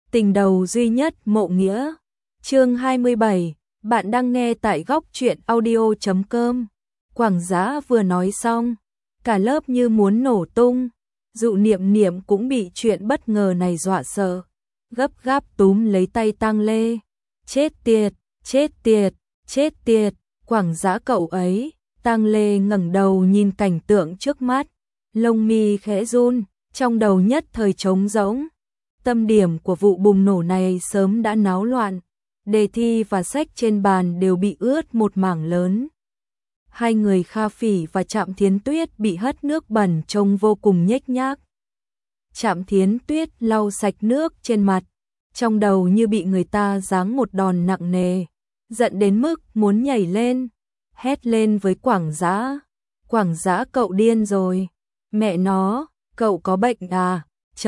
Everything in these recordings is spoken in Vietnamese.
Tình đầu duy nhất Mộ Nghĩa. Chương 27, bạn đang nghe tại góc truyện audio.com. Quảng Giá vừa nói xong, cả lớp như muốn nổ tung. Dụ Niệm Niệm cũng bị chuyện bất ngờ này dọa sợ, gấp gáp túm lấy tay Tang Lê. Chết tiệt, chết tiệt, chết tiệt, Quảng Giá cậu ấy. Tang Lê ngẩng đầu nhìn cảnh tượng trước mắt, lông mi khẽ run, trong đầu nhất thời trống rỗng. Tâm điểm của vụ bùng nổ này sớm đã náo loạn, đề thi và sách trên bàn đều bị ướt một mảng lớn. Hai người Kha Phỉ và Trạm Thiến Tuyết bị hất nước bẩn trông vô cùng nhếch nhác. Trạm Thiến Tuyết lau sạch nước trên mặt, trong đầu như bị người ta giáng một đòn nặng nề, giận đến mức muốn nhảy lên, hét lên với Quảng Giá. Quảng Giá cậu điên rồi, mẹ nó, cậu có bệnh à,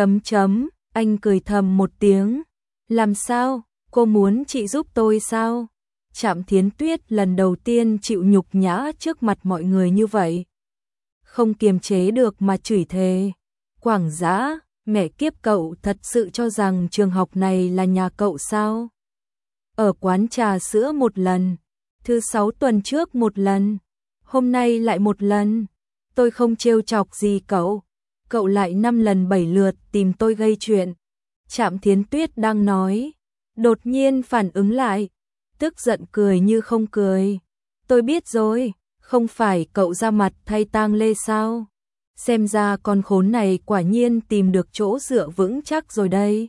anh cười thầm một tiếng. Làm sao, cô muốn chị giúp tôi sao? Trạm Thiến Tuyết lần đầu tiên chịu nhục nhã trước mặt mọi người như vậy. Không kiềm chế được mà chửi thề. Quảng Giá, mẹ kiếp, cậu thật sự cho rằng trường học này là nhà cậu sao? Ở quán trà sữa một lần, thứ 6 tuần trước một lần, hôm nay lại một lần. Tôi không trêu chọc gì cậu, cậu lại 5 lần 7 lượt tìm tôi gây chuyện. Trạm Thiến Tuyết đang nói, đột nhiên phản ứng lại, tức giận cười như không cười. Tôi biết rồi, không phải cậu ra mặt thay Tang Lê sao? Xem ra con khốn này quả nhiên tìm được chỗ dựa vững chắc rồi đây.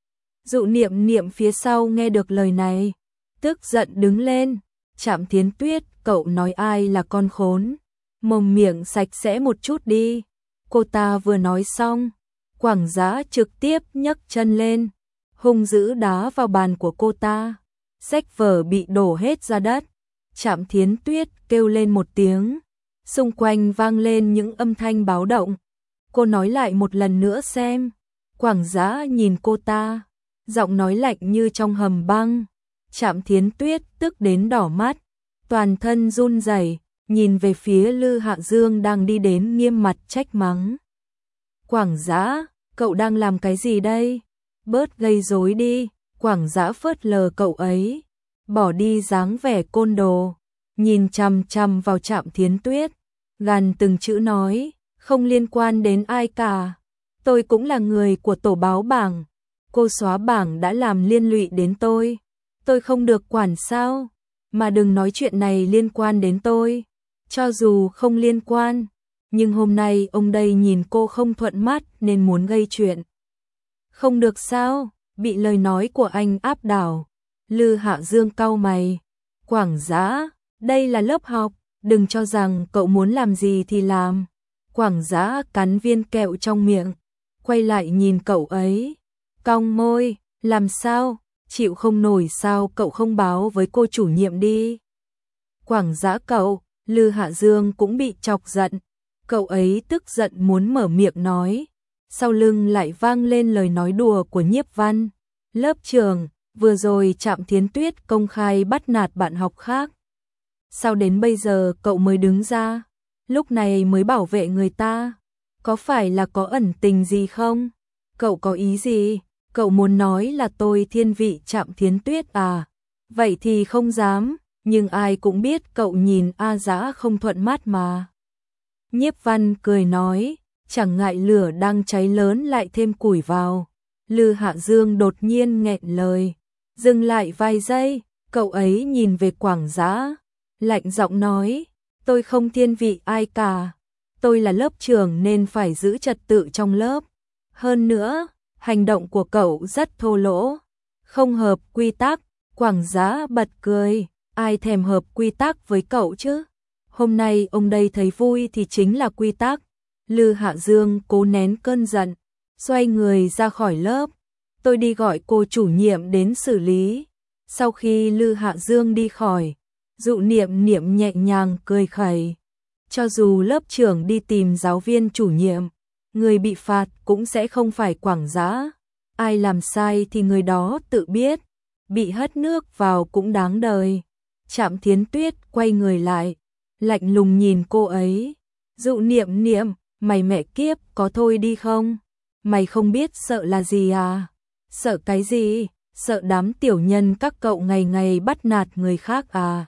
Dụ Niệm Niệm phía sau nghe được lời này, tức giận đứng lên. Trạm Thiến Tuyết, cậu nói ai là con khốn? Mồm miệng sạch sẽ một chút đi. Cô ta vừa nói xong, Quảng Giá trực tiếp nhấc chân lên, hung dữ đá vào bàn của cô ta. Sách vở bị đổ hết ra đất. Trạm Thiến Tuyết kêu lên một tiếng, xung quanh vang lên những âm thanh báo động. Cô nói lại một lần nữa xem. Quảng Giá nhìn cô ta, giọng nói lạnh như trong hầm băng. Trạm Thiến Tuyết tức đến đỏ mắt, toàn thân run rẩy, nhìn về phía Lư Hạ Dương đang đi đến nghiêm mặt trách mắng. Quảng Giá, cậu đang làm cái gì đây? Bớt gây rối đi. Quảng Giá phớt lờ cậu ấy, bỏ đi dáng vẻ côn đồ, nhìn chằm chằm vào Trạm Thiến Tuyết, gằn từng chữ nói, không liên quan đến ai cả. Tôi cũng là người của tổ báo bảng, cô xóa bảng đã làm liên lụy đến tôi không được quản sao? Mà đừng nói chuyện này liên quan đến tôi, cho dù không liên quan, nhưng hôm nay ông đây nhìn cô không thuận mắt nên muốn gây chuyện. Không được sao? Bị lời nói của anh áp đảo. Lư Hạ Dương cau mày. Quảng Giá, đây là lớp học, đừng cho rằng cậu muốn làm gì thì làm. Quảng Giá cắn viên kẹo trong miệng, quay lại nhìn cậu ấy, cong môi, làm sao, chịu không nổi sao cậu không báo với cô chủ nhiệm đi. Quảng Giá cậu, Lư Hạ Dương cũng bị chọc giận, cậu ấy tức giận muốn mở miệng nói. Sau lưng lại vang lên lời nói đùa của Nhiếp Văn. Lớp trưởng, vừa rồi Trạm Thiến Tuyết công khai bắt nạt bạn học khác. Sao đến bây giờ cậu mới đứng ra, lúc này mới bảo vệ người ta? Có phải là có ẩn tình gì không? Cậu có ý gì? Cậu muốn nói là tôi thiên vị Trạm Thiến Tuyết à? Vậy thì không dám, nhưng ai cũng biết cậu nhìn A Dã không thuận mắt mà. Nhiếp Văn cười nói, chẳng ngại lửa đang cháy lớn lại thêm củi vào. Lư Hạ Dương đột nhiên nghẹn lời, dừng lại vài giây, cậu ấy nhìn về Quảng Giá, lạnh giọng nói, tôi không thiên vị ai cả, tôi là lớp trưởng nên phải giữ trật tự trong lớp. Hơn nữa, hành động của cậu rất thô lỗ, không hợp quy tắc. Quảng Giá bật cười, ai thèm hợp quy tắc với cậu chứ? Hôm nay ông đây thấy vui thì chính là quy tắc. Lư Hạ Dương cố nén cơn giận, xoay người ra khỏi lớp. Tôi đi gọi cô chủ nhiệm đến xử lý. Sau khi Lư Hạ Dương đi khỏi, Dụ Niệm Niệm nhẹ nhàng cười khẩy. Cho dù lớp trưởng đi tìm giáo viên chủ nhiệm, người bị phạt cũng sẽ không phải Quảng Giá. Ai làm sai thì người đó tự biết, bị hất nước vào cũng đáng đời. Trạm Thiến Tuyết quay người lại, lạnh lùng nhìn cô ấy. Dụ Niệm Niệm, mày mẹ kiếp có thôi đi không? Mày không biết sợ là gì à? Sợ cái gì? Sợ đám tiểu nhân các cậu ngày ngày bắt nạt người khác à?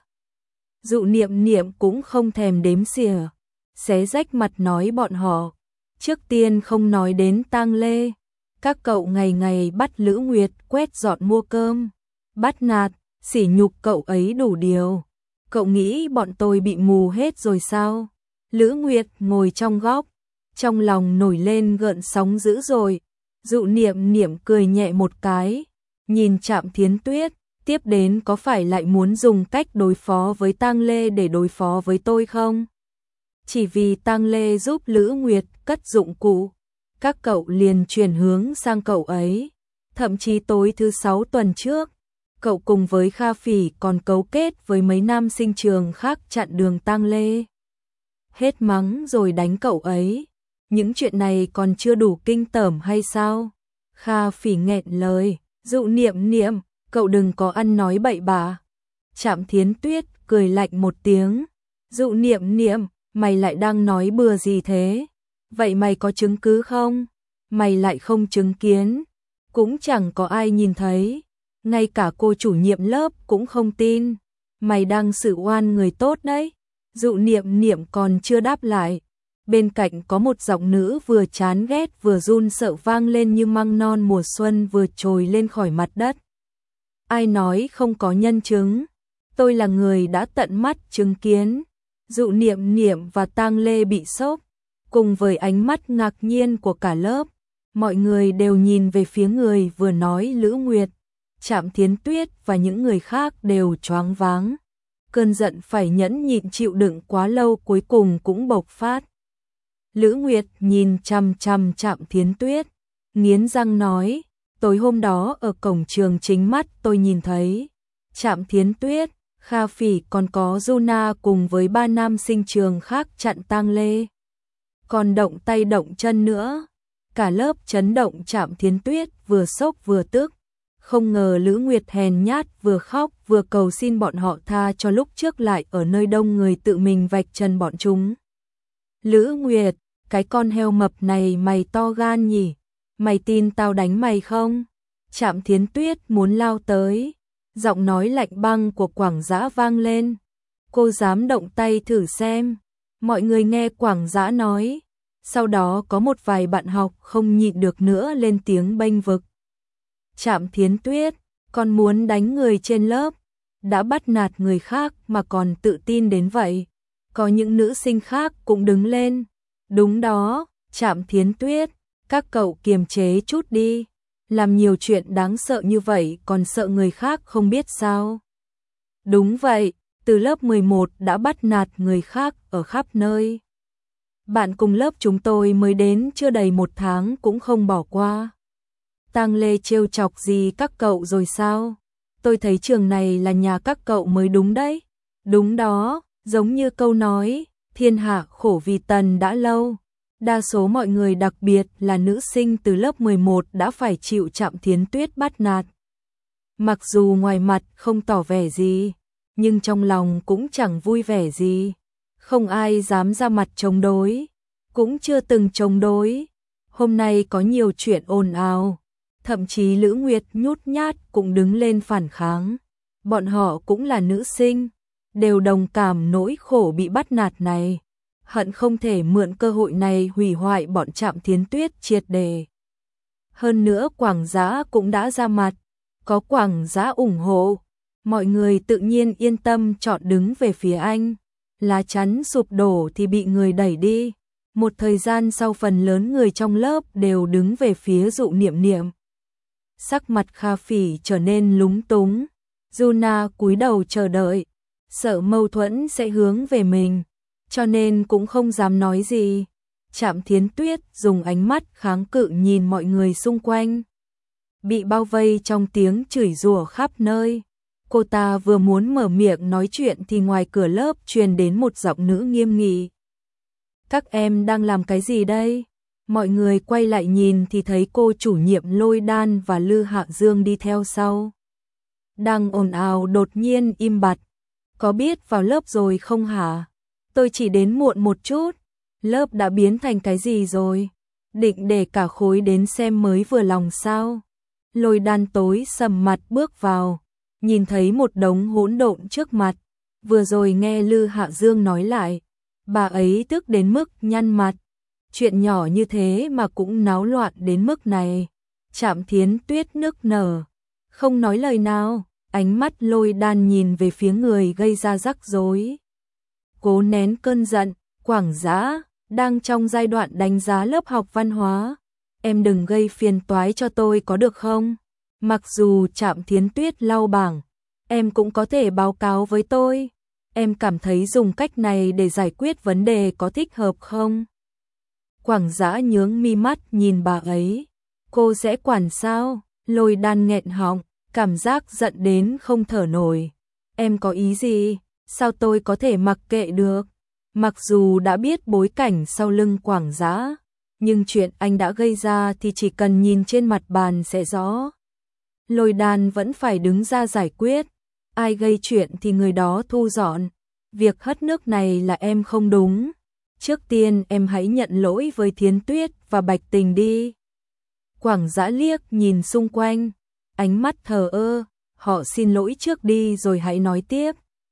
Dụ Niệm Niệm cũng không thèm đếm xỉa, xé rách mặt nói bọn họ. Trước tiên không nói đến Tang Lê, các cậu ngày ngày bắt Lữ Nguyệt quét dọn mua cơm, bắt nạt, sỉ nhục cậu ấy đủ điều. Cậu nghĩ bọn tôi bị mù hết rồi sao? Lữ Nguyệt ngồi trong góc, trong lòng nổi lên gợn sóng dữ dội. Dụ Niệm Niệm cười nhẹ một cái, nhìn Trạm Thiến Tuyết, tiếp đến có phải lại muốn dùng cách đối phó với Tang Lê để đối phó với tôi không? Chỉ vì Tang Lê giúp Lữ Nguyệt cất dụng cụ, các cậu liền chuyển hướng sang cậu ấy. Thậm chí tối thứ 6 tuần trước, cậu cùng với Kha Phỉ còn cấu kết với mấy nam sinh trường khác chặn đường Tang Lê. Hết mắng rồi đánh cậu ấy. Những chuyện này còn chưa đủ kinh tởm hay sao? Kha Phỉ nghẹn lời, Dụ Niệm Niệm, cậu đừng có ăn nói bậy bạ. Trạm Thiến Tuyết cười lạnh một tiếng, Dụ Niệm Niệm, mày lại đang nói bừa gì thế? Vậy mày có chứng cứ không? Mày lại không chứng kiến, cũng chẳng có ai nhìn thấy, ngay cả cô chủ nhiệm lớp cũng không tin. Mày đang xử oan người tốt đấy. Dụ Niệm Niệm còn chưa đáp lại, bên cạnh có một giọng nữ vừa chán ghét vừa run sợ vang lên như măng non mùa xuân vừa trồi lên khỏi mặt đất. Ai nói không có nhân chứng? Tôi là người đã tận mắt chứng kiến. Dụ Niệm Niệm và Tang Lê bị sốc, cùng với ánh mắt ngạc nhiên của cả lớp, mọi người đều nhìn về phía người vừa nói. Lữ Nguyệt, Trạm Thiến Tuyết và những người khác đều choáng váng. Cơn giận phải nhẫn nhịn chịu đựng quá lâu cuối cùng cũng bộc phát. Lữ Nguyệt nhìn chằm chằm Trạm Thiến Tuyết, nghiến răng nói, tối hôm đó ở cổng trường chính mắt tôi nhìn thấy Trạm Thiến Tuyết, Kha Phỉ còn có Juna cùng với 3 nam sinh trường khác chặn Tang Lê. Còn động tay động chân nữa. Cả lớp chấn động. Trạm Thiến Tuyết vừa sốc vừa tức. Không ngờ Lữ Nguyệt hèn nhát vừa khóc vừa cầu xin bọn họ tha cho lúc trước lại ở nơi đông người tự mình vạch trần bọn chúng. Lữ Nguyệt, cái con heo mập này mày to gan nhỉ? Mày tin tao đánh mày không? Trạm Thiến Tuyết muốn lao tới. Giọng nói lạnh băng của Quảng Dã vang lên. Cô dám động tay thử xem. Mọi người nghe Quảng Dã nói. Sau đó có một vài bạn học không nhịn được nữa lên tiếng bênh vực. Trạm Thiến Tuyết, con muốn đánh người trên lớp, đã bắt nạt người khác mà còn tự tin đến vậy. Có những nữ sinh khác cũng đứng lên. Đúng đó, Trạm Thiến Tuyết, các cậu kiềm chế chút đi. Làm nhiều chuyện đáng sợ như vậy còn sợ người khác không biết sao? Đúng vậy, từ lớp 11 đã bắt nạt người khác ở khắp nơi. Bạn cùng lớp chúng tôi mới đến chưa đầy 1 tháng cũng không bỏ qua. Tang Lê trêu chọc gì các cậu rồi sao? Tôi thấy trường này là nhà các cậu mới đúng đấy. Đúng đó, giống như câu nói, thiên hạ khổ vì tần đã lâu. Đa số mọi người đặc biệt là nữ sinh từ lớp 11 đã phải chịu Trạm Thiến Tuyết bắt nạt. Mặc dù ngoài mặt không tỏ vẻ gì, nhưng trong lòng cũng chẳng vui vẻ gì. Không ai dám ra mặt chống đối, cũng chưa từng chống đối. Hôm nay có nhiều chuyện ồn ào, thậm chí Lữ Nguyệt nhút nhát cũng đứng lên phản kháng. Bọn họ cũng là nữ sinh, đều đồng cảm nỗi khổ bị bắt nạt này. Hận không thể mượn cơ hội này hủy hoại bọn Trạm Thiến Tuyết triệt để. Hơn nữa Quảng Dã cũng đã ra mặt, có Quảng Dã ủng hộ, mọi người tự nhiên yên tâm chọn đứng về phía anh. Lá chắn sụp đổ thì bị người đẩy đi. Một thời gian sau phần lớn người trong lớp đều đứng về phía Dụ Niệm Niệm. Sắc mặt Kha Phỉ trở nên lúng túng. Juna cúi đầu chờ đợi, sợ mâu thuẫn sẽ hướng về mình, cho nên cũng không dám nói gì. Trạm Thiến Tuyết dùng ánh mắt kháng cự nhìn mọi người xung quanh. Bị bao vây trong tiếng chửi rủa khắp nơi. Cô ta vừa muốn mở miệng nói chuyện thì ngoài cửa lớp truyền đến một giọng nữ nghiêm nghị. Các em đang làm cái gì đây? Mọi người quay lại nhìn thì thấy cô chủ nhiệm Lôi Đan và Lư Hạ Dương đi theo sau. Đang ồn ào đột nhiên im bặt. Có biết vào lớp rồi không hả? Tôi chỉ đến muộn một chút. Lớp đã biến thành cái gì rồi? Định để cả khối đến xem mới vừa lòng sao? Lôi Đan tối sầm mặt bước vào, nhìn thấy một đống hỗn độn trước mặt. Vừa rồi nghe Lư Hạ Dương nói lại, bà ấy tức đến mức nhăn mặt. Chuyện nhỏ như thế mà cũng náo loạn đến mức này. Trạm Thiến Tuyết nức nở, không nói lời nào, ánh mắt Lôi Đan nhìn về phía người gây ra rắc rối. Cố nén cơn giận, Quảng Dã đang trong giai đoạn đánh giá lớp học văn hóa. Em đừng gây phiền toái cho tôi có được không? Mặc dù Trạm Thiến Tuyết lau bảng, em cũng có thể báo cáo với tôi. Em cảm thấy dùng cách này để giải quyết vấn đề có thích hợp không? Quảng Dã nhướng mi mắt nhìn bà ấy. Cô sẽ quản sao? Lôi Đan nghẹn họng, cảm giác giận đến không thở nổi. Em có ý gì? Sao tôi có thể mặc kệ được? Mặc dù đã biết bối cảnh sau lưng Quảng Dã, nhưng chuyện anh đã gây ra thì chỉ cần nhìn trên mặt bàn sẽ rõ. Lôi Đan vẫn phải đứng ra giải quyết. Ai gây chuyện thì người đó thu dọn. Việc hất nước này là em không đúng. Trước tiên em hãy nhận lỗi với Thiến Tuyết và Bạch Tình đi. Quảng Dã liếc nhìn xung quanh, ánh mắt thờ ơ. Họ xin lỗi trước đi rồi hãy nói tiếp.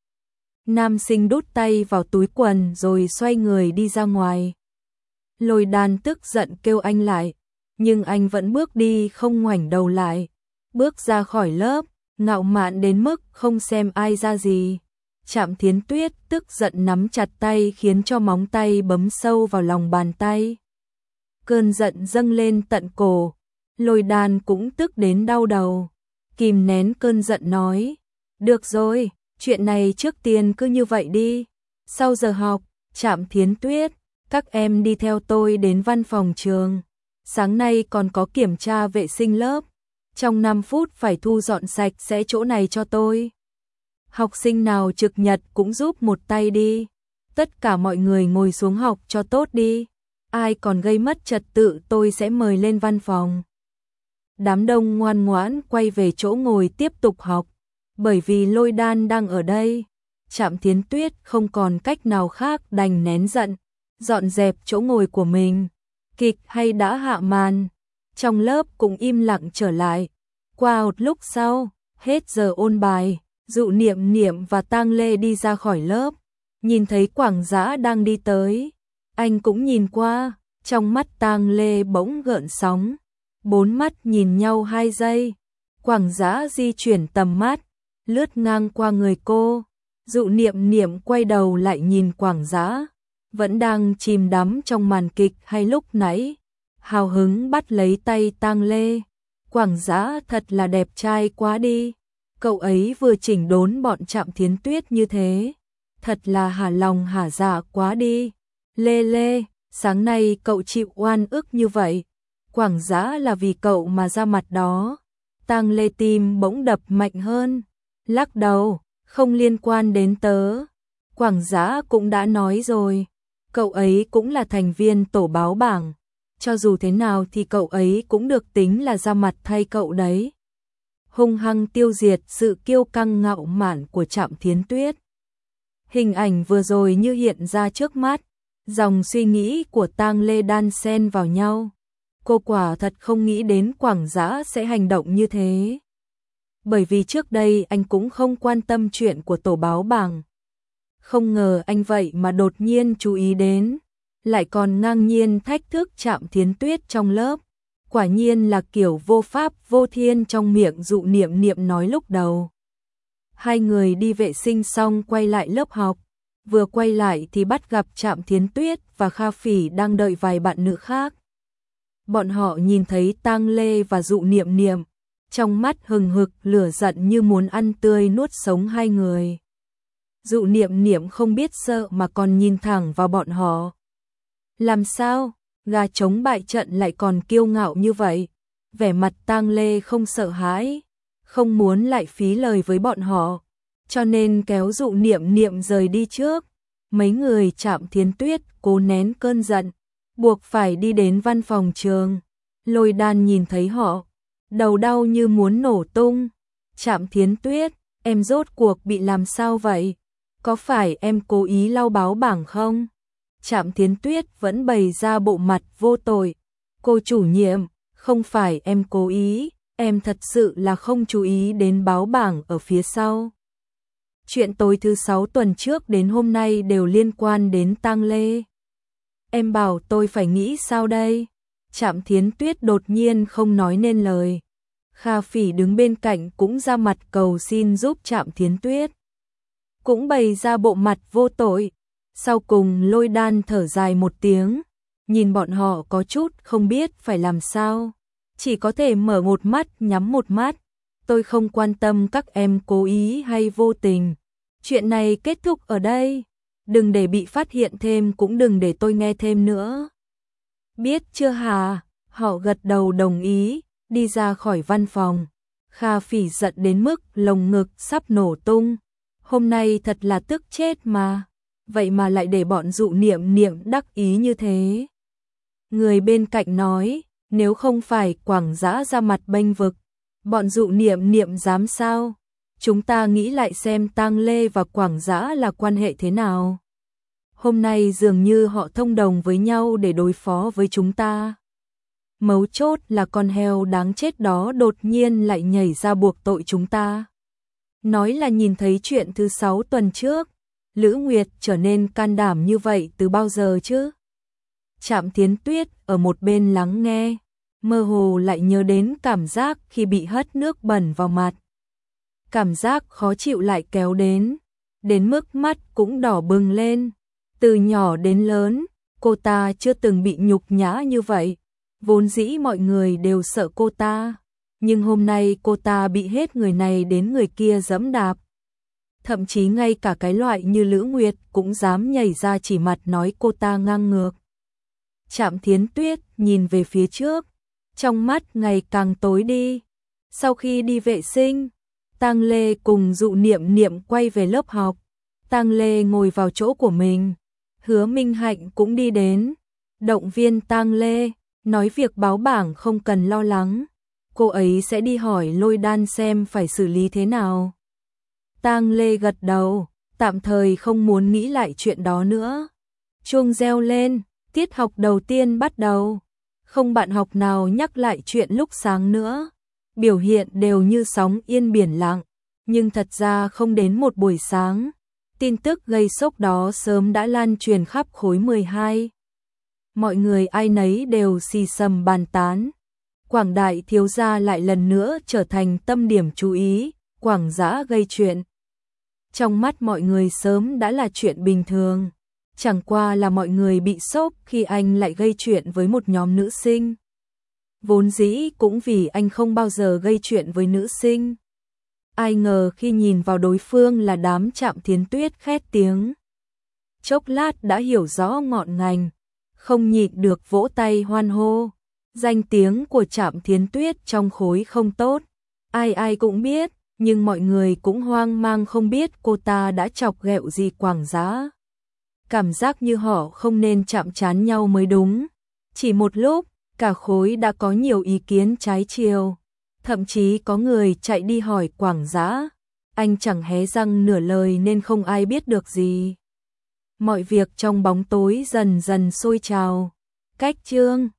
Nam sinh đút tay vào túi quần rồi xoay người đi ra ngoài. Lôi Đan tức giận kêu anh lại, nhưng anh vẫn bước đi không ngoảnh đầu lại. Bước ra khỏi lớp, ngạo mạn đến mức không xem ai ra gì. Trạm Thiến Tuyết tức giận nắm chặt tay khiến cho móng tay bấm sâu vào lòng bàn tay. Cơn giận dâng lên tận cổ, Lôi Đan cũng tức đến đau đầu. Kìm nén cơn giận nói, được rồi, chuyện này trước tiên cứ như vậy đi. Sau giờ học, Trạm Thiến Tuyết, các em đi theo tôi đến văn phòng trường. Sáng nay còn có kiểm tra vệ sinh lớp. Trong 5 phút phải thu dọn sạch sẽ chỗ này cho tôi. Học sinh nào trực nhật cũng giúp một tay đi. Tất cả mọi người ngồi xuống học cho tốt đi. Ai còn gây mất trật tự tôi sẽ mời lên văn phòng. Đám đông ngoan ngoãn quay về chỗ ngồi tiếp tục học. Bởi vì Lôi Đan đang ở đây, Trạm Thiến Tuyết không còn cách nào khác đành nén giận, dọn dẹp chỗ ngồi của mình. Kịch hay đã hạ màn, trong lớp cũng im lặng trở lại. Qua một lúc sau, hết giờ ôn bài, Dụ Niệm Niệm và Tang Lê đi ra khỏi lớp, nhìn thấy Quảng Dã đang đi tới. Anh cũng nhìn qua, trong mắt Tang Lê bỗng gợn sóng. 4 mắt nhìn nhau 2 giây. Quảng Dã di chuyển tầm mắt, lướt ngang qua người cô. Dụ Niệm Niệm quay đầu lại nhìn Quảng Dã, vẫn đang chìm đắm trong màn kịch hay lúc nãy. Hào hứng bắt lấy tay Tang Lê. Quảng Dã thật là đẹp trai quá đi. Cậu ấy vừa chỉnh đốn bọn Trạm Thiến Tuyết như thế. Thật là hả lòng hả dạ quá đi. Lê Lê, sáng nay cậu chịu oan ức như vậy. Quảng Dã là vì cậu mà ra mặt đó. Tang Lê tim bỗng đập mạnh hơn. Lắc đầu, không liên quan đến tớ. Quảng Dã cũng đã nói rồi. Cậu ấy cũng là thành viên tổ báo bảng. Cho dù thế nào thì cậu ấy cũng được tính là ra mặt thay cậu đấy. Hung hăng tiêu diệt sự kiêu căng ngạo mạn của Trạm Thiến Tuyết. Hình ảnh vừa rồi như hiện ra trước mắt. Dòng suy nghĩ của Tang Lê đan xen vào nhau. Cô quả thật không nghĩ đến Quảng Dã sẽ hành động như thế. Bởi vì trước đây anh cũng không quan tâm chuyện của tổ báo bảng. Không ngờ anh vậy mà đột nhiên chú ý đến. Lại còn ngang nhiên thách thức Trạm Thiến Tuyết trong lớp. Quả nhiên là kiểu vô pháp vô thiên trong miệng Dụ Niệm Niệm nói lúc đầu. Hai người đi vệ sinh xong quay lại lớp học. Vừa quay lại thì bắt gặp Trạm Thiến Tuyết và Kha Phỉ đang đợi vài bạn nữ khác. Bọn họ nhìn thấy Tang Lê và Dụ Niệm Niệm, trong mắt hừng hực lửa giận như muốn ăn tươi nuốt sống hai người. Dụ Niệm Niệm không biết sợ mà còn nhìn thẳng vào bọn họ. Làm sao? Gà trống bại trận lại còn kiêu ngạo như vậy. Vẻ mặt Tang Lê không sợ hãi, không muốn lại phí lời với bọn họ, cho nên kéo Dụ Niệm Niệm rời đi trước. Mấy người Trạm Thiến Tuyết cố nén cơn giận, buộc phải đi đến văn phòng trường. Lôi Đan nhìn thấy họ, đầu đau như muốn nổ tung. Trạm Thiến Tuyết, em rốt cuộc bị làm sao vậy? Có phải em cố ý lau báo bảng không? Trạm Thiến Tuyết vẫn bày ra bộ mặt vô tội. Cô chủ nhiệm, không phải em cố ý, em thật sự là không chú ý đến báo bảng ở phía sau. Chuyện tối thứ 6 tuần trước đến hôm nay đều liên quan đến tang lê. Em bảo tôi phải nghĩ sao đây? Trạm Thiến Tuyết đột nhiên không nói nên lời. Kha Phỉ đứng bên cạnh cũng ra mặt cầu xin giúp Trạm Thiến Tuyết. Cũng bày ra bộ mặt vô tội. Sau cùng Lôi Đan thở dài một tiếng, nhìn bọn họ có chút không biết phải làm sao. Chỉ có thể mở một mắt nhắm một mắt. Tôi không quan tâm các em cố ý hay vô tình. Chuyện này kết thúc ở đây. Đừng để bị phát hiện thêm, cũng đừng để tôi nghe thêm nữa. Biết chưa hả? Họ gật đầu đồng ý, đi ra khỏi văn phòng. Kha Phỉ giận đến mức lồng ngực sắp nổ tung. Hôm nay thật là tức chết mà. Vậy mà lại để bọn Dụ Niệm Niệm đắc ý như thế. Người bên cạnh nói, nếu không phải Quảng Dã ra mặt bênh vực, bọn Dụ Niệm Niệm dám sao? Chúng ta nghĩ lại xem Tang Lê và Quảng Dã là quan hệ thế nào. Hôm nay dường như họ thông đồng với nhau để đối phó với chúng ta. Mấu chốt là con heo đáng chết đó đột nhiên lại nhảy ra buộc tội chúng ta. Nói là nhìn thấy chuyện thứ 6 tuần trước. Lữ Nguyệt trở nên can đảm như vậy từ bao giờ chứ? Trạm Thiến Tuyết ở một bên lắng nghe, mơ hồ lại nhớ đến cảm giác khi bị hất nước bẩn vào mặt. Cảm giác khó chịu lại kéo đến mức mắt cũng đỏ bừng lên. Từ nhỏ đến lớn, cô ta chưa từng bị nhục nhã như vậy. Vốn dĩ mọi người đều sợ cô ta, nhưng hôm nay cô ta bị hết người này đến người kia giẫm đạp. Thậm chí ngay cả cái loại như Lữ Nguyệt cũng dám nhảy ra chỉ mặt nói cô ta ngang ngược. Trạm Thiến Tuyết nhìn về phía trước, trong mắt ngày càng tối đi. Sau khi đi vệ sinh, Tang Lê cùng Dụ Niệm Niệm quay về lớp học. Tang Lê ngồi vào chỗ của mình, Hứa Minh Hạnh cũng đi đến, động viên Tang Lê, nói việc báo bảng không cần lo lắng, cô ấy sẽ đi hỏi Lôi Đan xem phải xử lý thế nào. Tang Lê gật đầu, tạm thời không muốn nghĩ lại chuyện đó nữa. Chuông reo lên, tiết học đầu tiên bắt đầu. Không bạn học nào nhắc lại chuyện lúc sáng nữa. Biểu hiện đều như sóng yên biển lặng, nhưng thật ra không đến một buổi sáng. Tin tức gây sốc đó sớm đã lan truyền khắp khối 12. Mọi người ai nấy đều xì xầm bàn tán. Quảng Đại thiếu gia lại lần nữa trở thành tâm điểm chú ý, Quảng Dã gây chuyện. Trong mắt mọi người sớm đã là chuyện bình thường. Chẳng qua là mọi người bị sốc khi anh lại gây chuyện với một nhóm nữ sinh. Vốn dĩ cũng vì anh không bao giờ gây chuyện với nữ sinh. Ai ngờ khi nhìn vào đối phương là đám Trạm Thiến Tuyết khét tiếng. Chốc lát đã hiểu rõ ngọn ngành, không nhịn được vỗ tay hoan hô. Danh tiếng của Trạm Thiến Tuyết trong khối không tốt, ai ai cũng biết, nhưng mọi người cũng hoang mang không biết cô ta đã chọc ghẹo gì Quảng Dã. Cảm giác như họ không nên chạm trán nhau mới đúng. Chỉ một lúc, cả khối đã có nhiều ý kiến trái chiều. Thậm chí có người chạy đi hỏi Quảng Dã. Anh chẳng hé răng nửa lời nên không ai biết được gì. Mọi việc trong bóng tối dần dần sôi trào. Cách chương